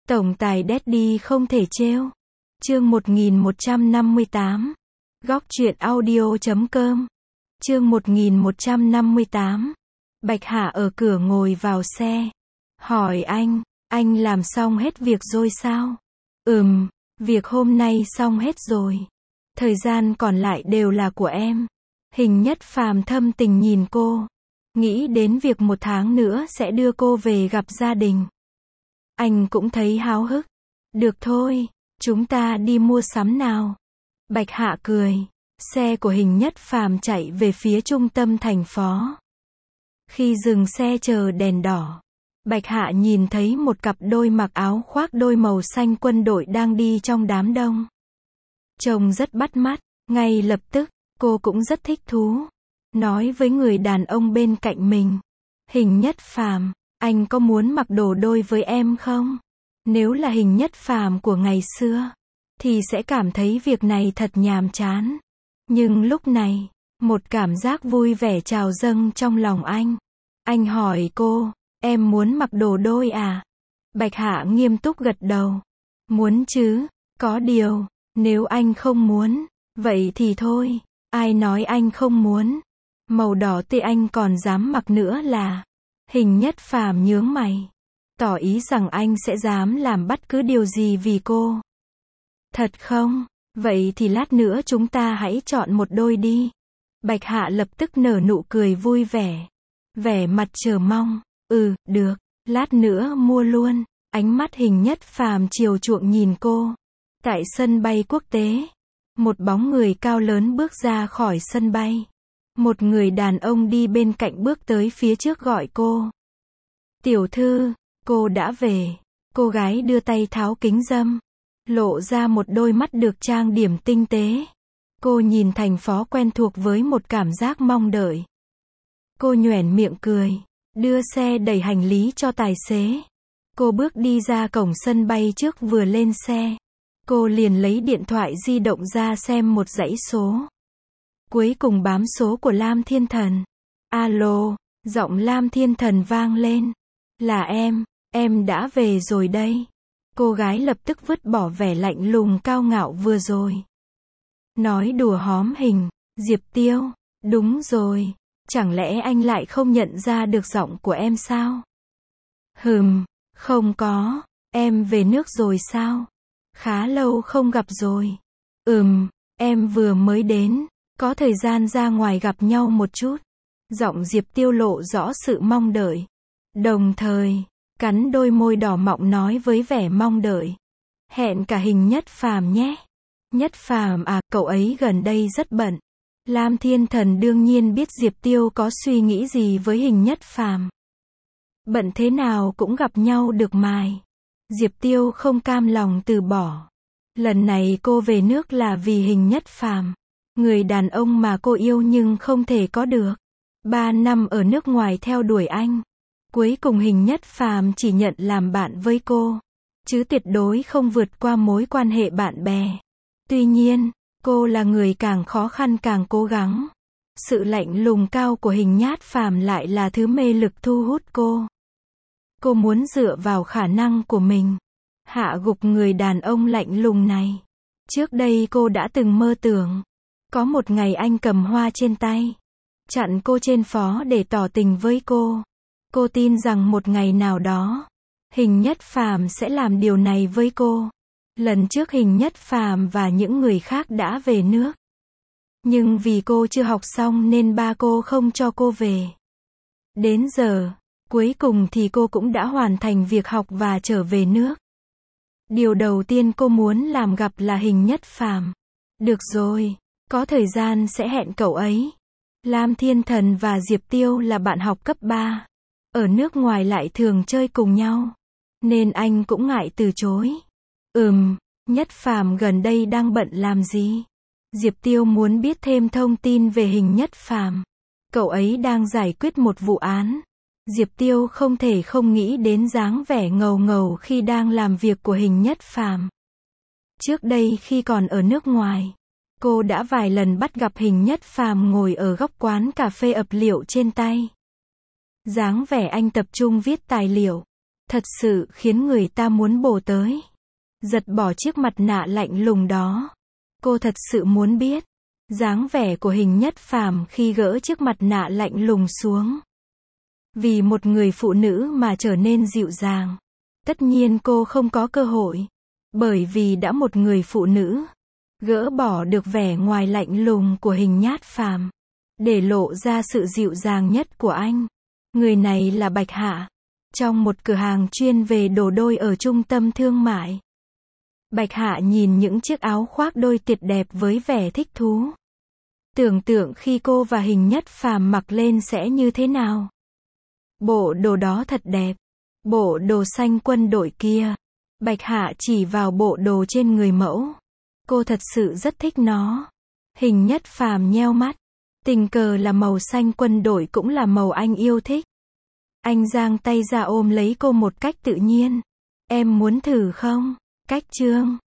Tổng tài Daddy không thể trêu. Chương 1158. Góc truyện audio.com. Chương 1158. Bạch Hạ ở cửa ngồi vào xe. Hỏi anh làm xong hết việc rồi sao? Việc hôm nay xong hết rồi. Thời gian còn lại đều là của em. Hình Nhất Phàm thâm tình nhìn cô. Nghĩ đến việc 1 tháng nữa sẽ đưa cô về gặp gia đình. Anh cũng thấy háo hức. Được thôi, chúng ta đi mua sắm nào. Bạch Hạ cười. Xe của Hình Nhất Phàm chạy về phía trung tâm thành phố. Khi dừng xe chờ đèn đỏ, Bạch Hạ nhìn thấy một cặp đôi mặc áo khoác đôi màu xanh quân đội đang đi trong đám đông. Trông rất bắt mắt, ngay lập tức, cô cũng rất thích thú. Nói với người đàn ông bên cạnh mình. Hình Nhất Phàm, anh có muốn mặc đồ đôi với em không? Nếu là Hình Nhất Phàm của ngày xưa, thì sẽ cảm thấy việc này thật nhàm chán. Nhưng lúc này, một cảm giác vui vẻ trào dâng trong lòng anh. Anh hỏi cô, em muốn mặc đồ đôi à? Bạch Hạ nghiêm túc gật đầu. Muốn chứ, có điều, nếu anh không muốn, vậy thì thôi. Ai nói anh không muốn? Màu đỏ tươi anh còn dám mặc nữa là? Hình Nhất Phàm nhướng mày, tỏ ý rằng anh sẽ dám làm bất cứ điều gì vì cô. Thật không? Vậy thì lát nữa chúng ta hãy chọn một đôi đi. Bạch Hạ lập tức nở nụ cười vui vẻ. Vẻ mặt chờ mong. Được, lát nữa mua luôn. Ánh mắt Hình Nhất Phàm chiều chuộng nhìn cô. Tại sân bay quốc tế, một bóng người cao lớn bước ra khỏi sân bay. Một người đàn ông đi bên cạnh bước tới phía trước gọi cô. Tiểu thư, cô đã về. Cô gái đưa tay tháo kính râm, lộ ra một đôi mắt được trang điểm tinh tế. Cô nhìn thành phố quen thuộc với một cảm giác mong đợi. Cô nhoẻn miệng cười, đưa xe đẩy hành lý cho tài xế. Cô bước đi ra cổng sân bay trước vừa lên xe. Cô liền lấy điện thoại di động ra xem một dãy số. Cuối cùng bám số của Lam Thiên Thần. Alo, giọng Lam Thiên Thần vang lên. Là em đã về rồi đây. Cô gái lập tức vứt bỏ vẻ lạnh lùng cao ngạo vừa rồi. Nói đùa hóm hình, Diệp Tiêu, đúng rồi, chẳng lẽ anh lại không nhận ra được giọng của em sao? Không có, em về nước rồi sao? Khá lâu không gặp rồi. Em vừa mới đến, có thời gian ra ngoài gặp nhau một chút. Giọng Diệp Tiêu lộ rõ sự mong đợi. Đồng thời, cắn đôi môi đỏ mọng nói với vẻ mong đợi. Hẹn cả Hình Nhất Phàm nhé. Nhất Phàm à, cậu ấy gần đây rất bận. Lam Thiên Thần đương nhiên biết Diệp Tiêu có suy nghĩ gì với Hình Nhất Phàm. Bận thế nào cũng gặp nhau được mài. Diệp Tiêu không cam lòng từ bỏ. Lần này cô về nước là vì Hình Nhất Phàm, người đàn ông mà cô yêu nhưng không thể có được. 3 năm ở nước ngoài theo đuổi anh. Cuối cùng Hình Nhất Phàm chỉ nhận làm bạn với cô, chứ tuyệt đối không vượt qua mối quan hệ bạn bè. Tuy nhiên, cô là người càng khó khăn càng cố gắng. Sự lạnh lùng cao của Hình Nhất Phàm lại là thứ mê lực thu hút cô. Cô muốn dựa vào khả năng của mình, hạ gục người đàn ông lạnh lùng này. Trước đây cô đã từng mơ tưởng, có một ngày anh cầm hoa trên tay, chặn cô trên phố để tỏ tình với cô. Cô tin rằng một ngày nào đó, Hình Nhất Phàm sẽ làm điều này với cô. Lần trước Hình Nhất Phàm và những người khác đã về nước. Nhưng vì cô chưa học xong nên ba cô không cho cô về. Đến giờ, cuối cùng thì cô cũng đã hoàn thành việc học và trở về nước. Điều đầu tiên cô muốn làm gặp là Hình Nhất Phàm. Được rồi, có thời gian sẽ hẹn cậu ấy. Lam Thiên Thần và Diệp Tiêu là bạn học cấp 3. Ở nước ngoài lại thường chơi cùng nhau, nên anh cũng ngại từ chối. Nhất Phàm gần đây đang bận làm gì? Diệp Tiêu muốn biết thêm thông tin về Hình Nhất Phàm. Cậu ấy đang giải quyết một vụ án. Diệp Tiêu không thể không nghĩ đến dáng vẻ ngầu ngầu khi đang làm việc của Hình Nhất Phàm. Trước đây khi còn ở nước ngoài, cô đã vài lần bắt gặp Hình Nhất Phàm ngồi ở góc quán cà phê ập liệu trên tay. Dáng vẻ anh tập trung viết tài liệu. Thật sự khiến người ta muốn bổ tới. Giật bỏ chiếc mặt nạ lạnh lùng đó. Cô thật sự muốn biết dáng vẻ của Hình Nhất Phàm khi gỡ chiếc mặt nạ lạnh lùng xuống. Vì một người phụ nữ mà trở nên dịu dàng. Tất nhiên cô không có cơ hội. Bởi vì đã một người phụ nữ gỡ bỏ được vẻ ngoài lạnh lùng của Hình Nhát Phàm, để lộ ra sự dịu dàng nhất của anh. Người này là Bạch Hạ. Trong một cửa hàng chuyên về đồ đôi ở trung tâm thương mại. Bạch Hạ nhìn những chiếc áo khoác đôi tuyệt đẹp với vẻ thích thú. Tưởng tượng khi cô và Hình Nhất Phàm mặc lên sẽ như thế nào. Bộ đồ đó thật đẹp. Bộ đồ xanh quân đội kia. Bạch Hạ chỉ vào bộ đồ trên người mẫu. Cô thật sự rất thích nó. Hình Nhất Phàm nheo mắt. Tình cờ là màu xanh quân đội cũng là màu anh yêu thích. Anh giang tay ra ôm lấy cô một cách tự nhiên. Em muốn thử không? Cách chương